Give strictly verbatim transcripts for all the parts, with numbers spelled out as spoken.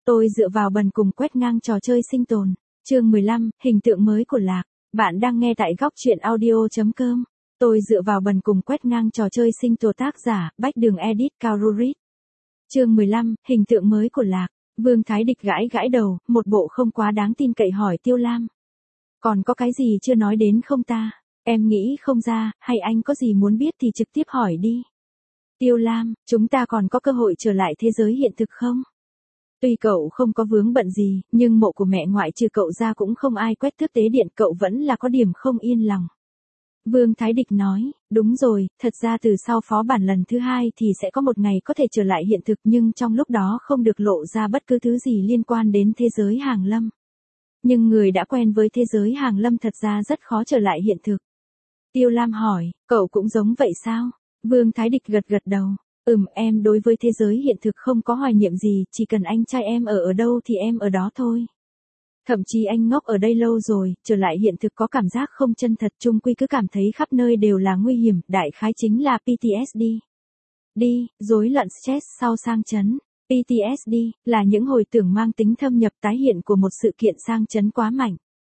Tôi dựa vào bần cùng quét ngang trò chơi sinh tồn. Chương mười lăm, hình tượng mới của Lạc. Bạn đang nghe tại góc truyện audio chấm com. Tôi dựa vào bần cùng quét ngang trò chơi sinh tồn, tác giả, Bách Đường Edit Cao Rurit. Chương mười lăm, hình tượng mới của Lạc. Vương Thái Địch gãi gãi đầu, một bộ không quá đáng tin cậy hỏi Tiêu Lam. Còn có cái gì chưa nói đến không ta? Em nghĩ không ra, hay anh có gì muốn biết thì trực tiếp hỏi đi. Tiêu Lam, chúng ta còn có cơ hội trở lại thế giới hiện thực không? Tuy cậu không có vướng bận gì, nhưng mộ của mẹ ngoại trừ cậu ra cũng không ai quét tước tế điện, cậu vẫn là có điểm không yên lòng. Vương Thái Địch nói, đúng rồi, thật ra từ sau phó bản lần thứ hai thì sẽ có một ngày có thể trở lại hiện thực, nhưng trong lúc đó không được lộ ra bất cứ thứ gì liên quan đến thế giới hàng lâm. Nhưng người đã quen với thế giới hàng lâm thật ra rất khó trở lại hiện thực. Tiêu Lam hỏi, cậu cũng giống vậy sao? Vương Thái Địch gật gật đầu. Ừm, em đối với thế giới hiện thực không có hoài niệm gì, chỉ cần anh trai em ở ở đâu thì em ở đó thôi. Thậm chí anh ngốc ở đây lâu rồi, trở lại hiện thực có cảm giác không chân thật, chung quy cứ cảm thấy khắp nơi đều là nguy hiểm, đại khái chính là pê tê ét đê. Đi, rối loạn stress sau sang chấn. pê tê ét đê là những hồi tưởng mang tính thâm nhập tái hiện của một sự kiện sang chấn quá mạnh.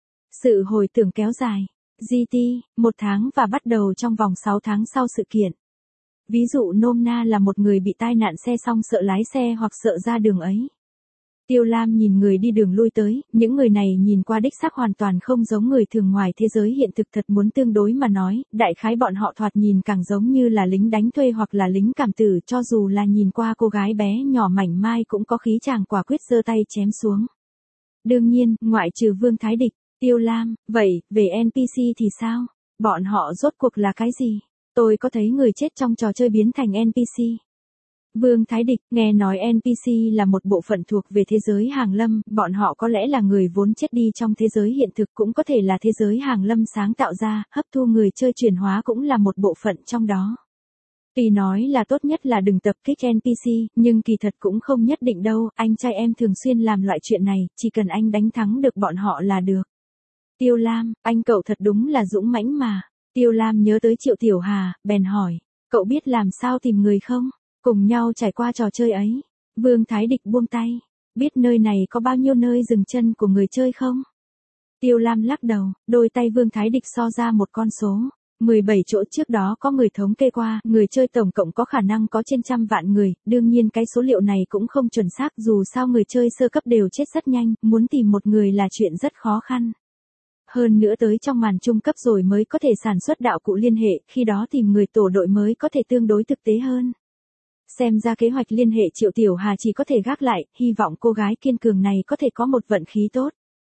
Sự hồi tưởng kéo dài, giê tê, một tháng và bắt đầu trong vòng sáu tháng sau sự kiện. Ví dụ nôm na là một người bị tai nạn xe xong sợ lái xe hoặc sợ ra đường ấy. Tiêu Lam nhìn người đi đường lui tới, những người này nhìn qua đích xác hoàn toàn không giống người thường ngoài thế giới hiện thực, thật muốn tương đối mà nói, đại khái bọn họ thoạt nhìn càng giống như là lính đánh thuê hoặc là lính cảm tử, cho dù là nhìn qua cô gái bé nhỏ mảnh mai cũng có khí chàng quả quyết giơ tay chém xuống. Đương nhiên, ngoại trừ Vương Thái Địch, Tiêu Lam, vậy, về en pê xê thì sao? Bọn họ rốt cuộc là cái gì? Tôi có thấy người chết trong trò chơi biến thành en pê xê. Vương Thái Địch, nghe nói en pê xê là một bộ phận thuộc về thế giới hàng lâm, bọn họ có lẽ là người vốn chết đi trong thế giới hiện thực, cũng có thể là thế giới hàng lâm sáng tạo ra, hấp thu người chơi chuyển hóa cũng là một bộ phận trong đó. Tuy nói là tốt nhất là đừng tập kích en pê xê, nhưng kỳ thật cũng không nhất định đâu, anh trai em thường xuyên làm loại chuyện này, chỉ cần anh đánh thắng được bọn họ là được. Tiêu Lam, anh cậu thật đúng là dũng mãnh mà. Tiêu Lam nhớ tới Triệu Tiểu Hà, bèn hỏi, cậu biết làm sao tìm người không? Cùng nhau trải qua trò chơi ấy. Vương Thái Địch buông tay, biết nơi này có bao nhiêu nơi dừng chân của người chơi không? Tiêu Lam lắc đầu, đôi tay Vương Thái Địch so ra một con số. mười bảy chỗ, trước đó có người thống kê qua, người chơi tổng cộng có khả năng có trên trăm vạn người, đương nhiên cái số liệu này cũng không chuẩn xác, dù sao người chơi sơ cấp đều chết rất nhanh, muốn tìm một người là chuyện rất khó khăn. Hơn nữa tới trong màn trung cấp rồi mới có thể sản xuất đạo cụ liên hệ, khi đó tìm người tổ đội mới có thể tương đối thực tế hơn. Xem ra kế hoạch liên hệ Triệu Tiểu Hà chỉ có thể gác lại, hy vọng cô gái kiên cường này có thể có một vận khí tốt.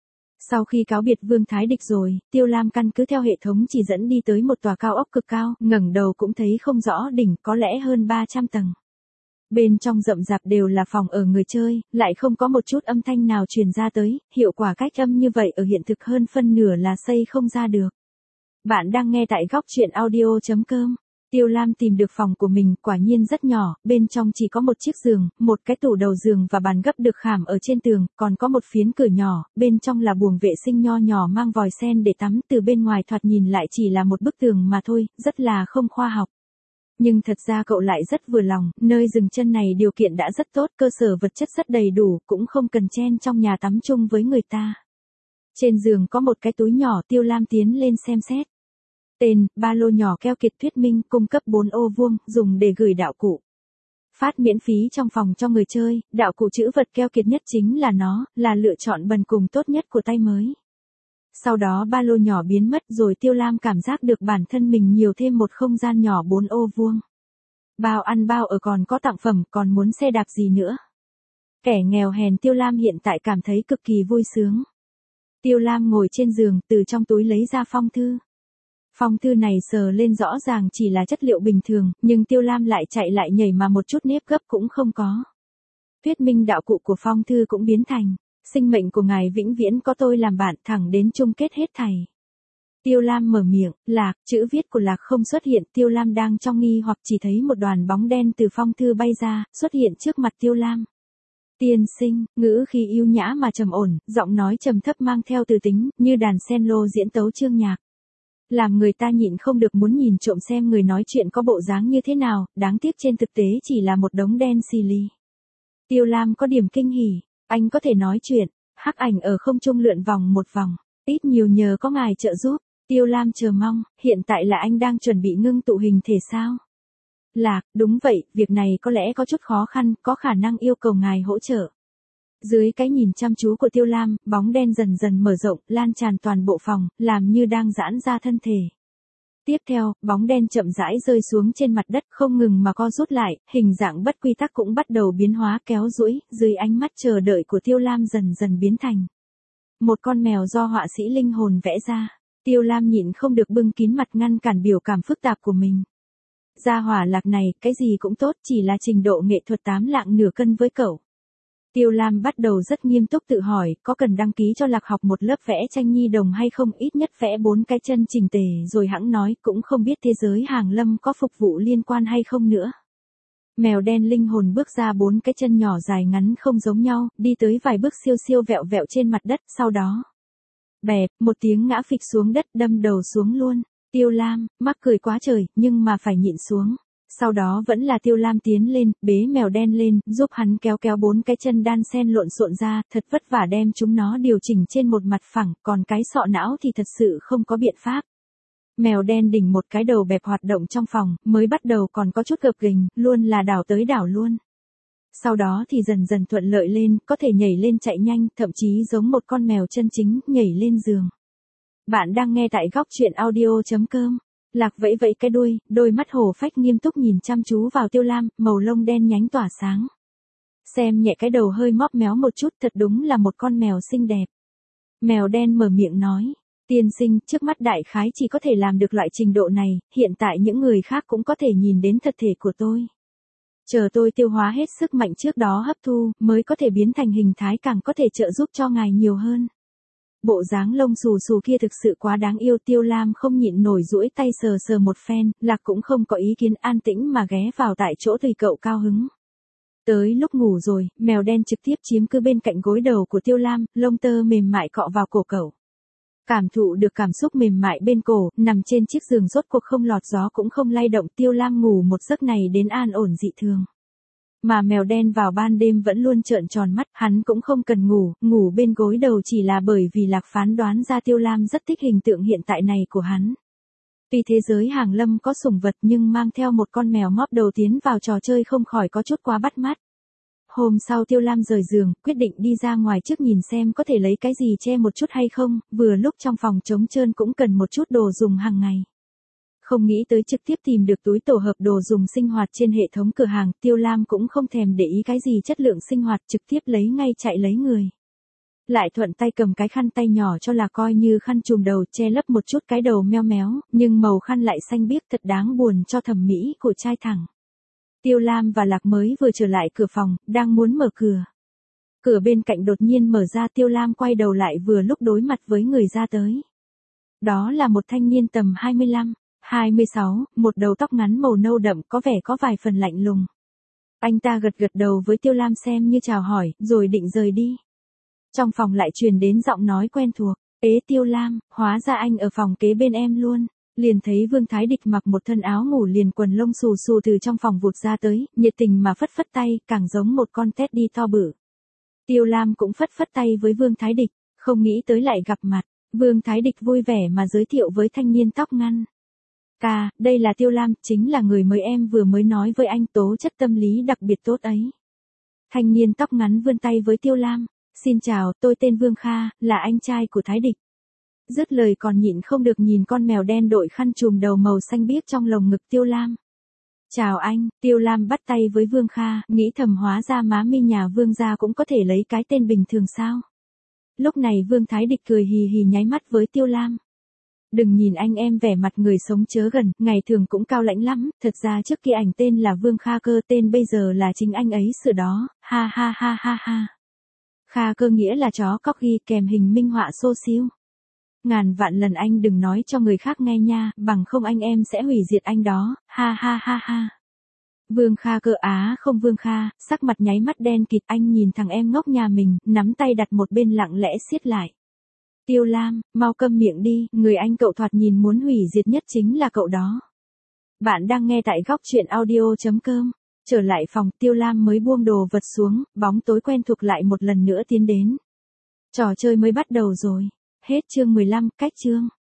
Sau khi cáo biệt Vương Thái Địch rồi, Tiêu Lam căn cứ theo hệ thống chỉ dẫn đi tới một tòa cao ốc cực cao, ngẩng đầu cũng thấy không rõ đỉnh, có lẽ hơn ba trăm tầng. Bên trong rậm rạp đều là phòng ở người chơi, lại không có một chút âm thanh nào truyền ra tới, hiệu quả cách âm như vậy ở hiện thực hơn phân nửa là xây không ra được. Bạn đang nghe tại góc truyện audio chấm com. Tiêu Lam tìm được phòng của mình, quả nhiên rất nhỏ, bên trong chỉ có một chiếc giường, một cái tủ đầu giường và bàn gấp được khảm ở trên tường, còn có một phiến cửa nhỏ, bên trong là buồng vệ sinh nho nhỏ mang vòi sen để tắm, từ bên ngoài thoạt nhìn lại chỉ là một bức tường mà thôi, rất là không khoa học. Nhưng thật ra cậu lại rất vừa lòng, nơi dừng chân này điều kiện đã rất tốt, cơ sở vật chất rất đầy đủ, cũng không cần chen trong nhà tắm chung với người ta. Trên giường có một cái túi nhỏ, Tiêu Lam tiến lên xem xét. Tên, ba lô nhỏ keo kiệt thuyết minh, cung cấp bốn ô vuông, dùng để gửi đạo cụ. Phát miễn phí trong phòng cho người chơi, đạo cụ chữ vật keo kiệt nhất chính là nó, là lựa chọn bần cùng tốt nhất của tay mới. Sau đó ba lô nhỏ biến mất rồi Tiêu Lam cảm giác được bản thân mình nhiều thêm một không gian nhỏ bốn ô vuông. Bao ăn bao ở còn có tặng phẩm, còn muốn xe đạp gì nữa. Kẻ nghèo hèn Tiêu Lam hiện tại cảm thấy cực kỳ vui sướng. Tiêu Lam ngồi trên giường, từ trong túi lấy ra phong thư. Phong thư này sờ lên rõ ràng chỉ là chất liệu bình thường, nhưng Tiêu Lam lại chạy lại nhảy mà một chút nếp gấp cũng không có. Thuyết minh đạo cụ của phong thư cũng biến thành, sinh mệnh của ngài vĩnh viễn có tôi làm bạn, thẳng đến chung kết hết thảy. Tiêu Lam mở miệng, Lạc, chữ viết của Lạc không xuất hiện, Tiêu Lam đang trong nghi hoặc chỉ thấy một đoàn bóng đen từ phong thư bay ra, xuất hiện trước mặt Tiêu Lam. Tiên sinh, ngữ khi yêu nhã mà trầm ổn, giọng nói trầm thấp mang theo từ tính, như đàn sen lô diễn tấu chương nhạc. Làm người ta nhịn không được muốn nhìn trộm xem người nói chuyện có bộ dáng như thế nào, đáng tiếc trên thực tế chỉ là một đống đen xì lì. Tiêu Lam có điểm kinh hỉ, Anh có thể nói chuyện, hắc ảnh ở không trung lượn vòng một vòng, ít nhiều nhờ có ngài trợ giúp. Tiêu Lam chờ mong, hiện tại là anh đang chuẩn bị ngưng tụ hình thể sao? Lạc, đúng vậy, việc này có lẽ có chút khó khăn, có khả năng yêu cầu ngài hỗ trợ. Dưới cái nhìn chăm chú của Tiêu Lam, bóng đen dần dần mở rộng, lan tràn toàn bộ phòng, làm như đang giãn ra thân thể. Tiếp theo, bóng đen chậm rãi rơi xuống trên mặt đất, không ngừng mà co rút lại, hình dạng bất quy tắc cũng bắt đầu biến hóa kéo duỗi, dưới ánh mắt chờ đợi của Tiêu Lam dần dần biến thành một con mèo do họa sĩ linh hồn vẽ ra. Tiêu Lam nhịn không được bưng kín mặt ngăn cản biểu cảm phức tạp của mình. Gia hỏa Lạc này, cái gì cũng tốt, chỉ là trình độ nghệ thuật tám lạng nửa cân với cậu. Tiêu Lam bắt đầu rất nghiêm túc tự hỏi, có cần đăng ký cho Lạc học một lớp vẽ tranh nhi đồng hay không, ít nhất vẽ bốn cái chân chỉnh tề rồi hẵng nói, cũng không biết thế giới hàng lâm có phục vụ liên quan hay không nữa. Mèo đen linh hồn bước ra bốn cái chân nhỏ dài ngắn không giống nhau, đi tới vài bước siêu siêu vẹo vẹo trên mặt đất, sau đó bẹp, một tiếng ngã phịch xuống đất, đâm đầu xuống luôn. Tiêu Lam, mắc cười quá trời, nhưng mà phải nhịn xuống. Sau đó vẫn là Tiêu Lam tiến lên, bế mèo đen lên, giúp hắn kéo kéo bốn cái chân đan sen lộn xộn ra, thật vất vả đem chúng nó điều chỉnh trên một mặt phẳng, còn cái sọ não thì thật sự không có biện pháp. Mèo đen đỉnh một cái đầu bẹp hoạt động trong phòng, mới bắt đầu còn có chút gập ghềnh, luôn là đảo tới đảo luôn. Sau đó thì dần dần thuận lợi lên, có thể nhảy lên chạy nhanh, thậm chí giống một con mèo chân chính, nhảy lên giường. Bạn đang nghe tại góc chuyện audio chấm com. Lạc vẫy vẫy cái đuôi, đôi mắt hổ phách nghiêm túc nhìn chăm chú vào Tiêu Lam, màu lông đen nhánh tỏa sáng. Xem nhẹ cái đầu hơi móp méo một chút, thật đúng là một con mèo xinh đẹp. Mèo đen mở miệng nói, tiên sinh, trước mắt đại khái chỉ có thể làm được loại trình độ này, hiện tại những người khác cũng có thể nhìn đến thật thể của tôi. Chờ tôi tiêu hóa hết sức mạnh trước đó hấp thu, mới có thể biến thành hình thái càng có thể trợ giúp cho ngài nhiều hơn. Bộ dáng lông xù xù kia thực sự quá đáng yêu. Tiêu Lam không nhịn nổi duỗi tay sờ sờ một phen, Lạc cũng không có ý kiến, an tĩnh mà ghé vào tại chỗ tùy cậu cao hứng. Tới lúc ngủ rồi, mèo đen trực tiếp chiếm cứ bên cạnh gối đầu của Tiêu Lam, lông tơ mềm mại cọ vào cổ cậu. Cảm thụ được cảm xúc mềm mại bên cổ, nằm trên chiếc giường rốt cuộc không lọt gió cũng không lay động. Tiêu Lam ngủ một giấc này đến an ổn dị thường. Mà mèo đen vào ban đêm vẫn luôn trợn tròn mắt, hắn cũng không cần ngủ, ngủ bên gối đầu chỉ là bởi vì Lạc phán đoán ra Tiêu Lam rất thích hình tượng hiện tại này của hắn. Tuy thế giới hàng lâm có sủng vật nhưng mang theo một con mèo móp đầu tiến vào trò chơi không khỏi có chút quá bắt mắt. Hôm sau Tiêu Lam rời giường, quyết định đi ra ngoài trước nhìn xem có thể lấy cái gì che một chút hay không, vừa lúc trong phòng trống trơn cũng cần một chút đồ dùng hàng ngày. Không nghĩ tới trực tiếp tìm được túi tổ hợp đồ dùng sinh hoạt trên hệ thống cửa hàng, Tiêu Lam cũng không thèm để ý cái gì chất lượng sinh hoạt, trực tiếp lấy ngay chạy lấy người. Lại thuận tay cầm cái khăn tay nhỏ cho là coi như khăn trùm đầu, che lấp một chút cái đầu meo méo, nhưng màu khăn lại xanh biếc, thật đáng buồn cho thẩm mỹ của trai thẳng. Tiêu Lam và Lạc mới vừa trở lại cửa phòng, đang muốn mở cửa. Cửa bên cạnh đột nhiên mở ra, Tiêu Lam quay đầu lại vừa lúc đối mặt với người ra tới. Đó là một thanh niên tầm hai mươi lăm, hai mươi sáu, một đầu tóc ngắn màu nâu đậm, có vẻ có vài phần lạnh lùng. Anh ta gật gật đầu với Tiêu Lam xem như chào hỏi, rồi định rời đi. Trong phòng lại truyền đến giọng nói quen thuộc, ế Tiêu Lam, hóa ra anh ở phòng kế bên em luôn. Liền thấy Vương Thái Địch mặc một thân áo ngủ liền quần lông xù xù từ trong phòng vụt ra tới, nhiệt tình mà phất phất tay, càng giống một con tét đi to bự. Tiêu Lam cũng phất phất tay với Vương Thái Địch, không nghĩ tới lại gặp mặt. Vương Thái Địch vui vẻ mà giới thiệu với thanh niên tóc ngắn. Ca, đây là Tiêu Lam, chính là người mới em vừa mới nói với anh, tố chất tâm lý đặc biệt tốt ấy. Thanh niên tóc ngắn vươn tay với Tiêu Lam. Xin chào, tôi tên Vương Kha, là anh trai của Thái Địch. Dứt lời còn nhịn không được nhìn con mèo đen đội khăn trùm đầu màu xanh biếc trong lồng ngực Tiêu Lam. Chào anh, Tiêu Lam bắt tay với Vương Kha, nghĩ thầm hóa ra má mi nhà Vương gia cũng có thể lấy cái tên bình thường sao. Lúc này Vương Thái Địch cười hì hì nháy mắt với Tiêu Lam. Đừng nhìn anh em vẻ mặt người sống chớ gần, ngày thường cũng cao lãnh lắm, thật ra trước kia ảnh tên là Vương Kha Cơ, tên bây giờ là chính anh ấy sửa đó, ha ha ha ha ha. Kha Cơ nghĩa là chó corgi kèm hình minh họa xô xiu. Ngàn vạn lần anh đừng nói cho người khác nghe nha, bằng không anh em sẽ hủy diệt anh đó, ha ha ha ha. Vương Kha Cơ á không Vương Kha, sắc mặt nháy mắt đen kịt, anh nhìn thằng em ngốc nhà mình, nắm tay đặt một bên lặng lẽ siết lại. Tiêu Lam, mau câm miệng đi, người anh cậu thoạt nhìn muốn hủy diệt nhất chính là cậu đó. Bạn đang nghe tại góc chuyện audio chấm com. Trở lại phòng, Tiêu Lam mới buông đồ vật xuống, bóng tối quen thuộc lại một lần nữa tiến đến. Trò chơi mới bắt đầu rồi. Hết chương mười lăm, cách chương.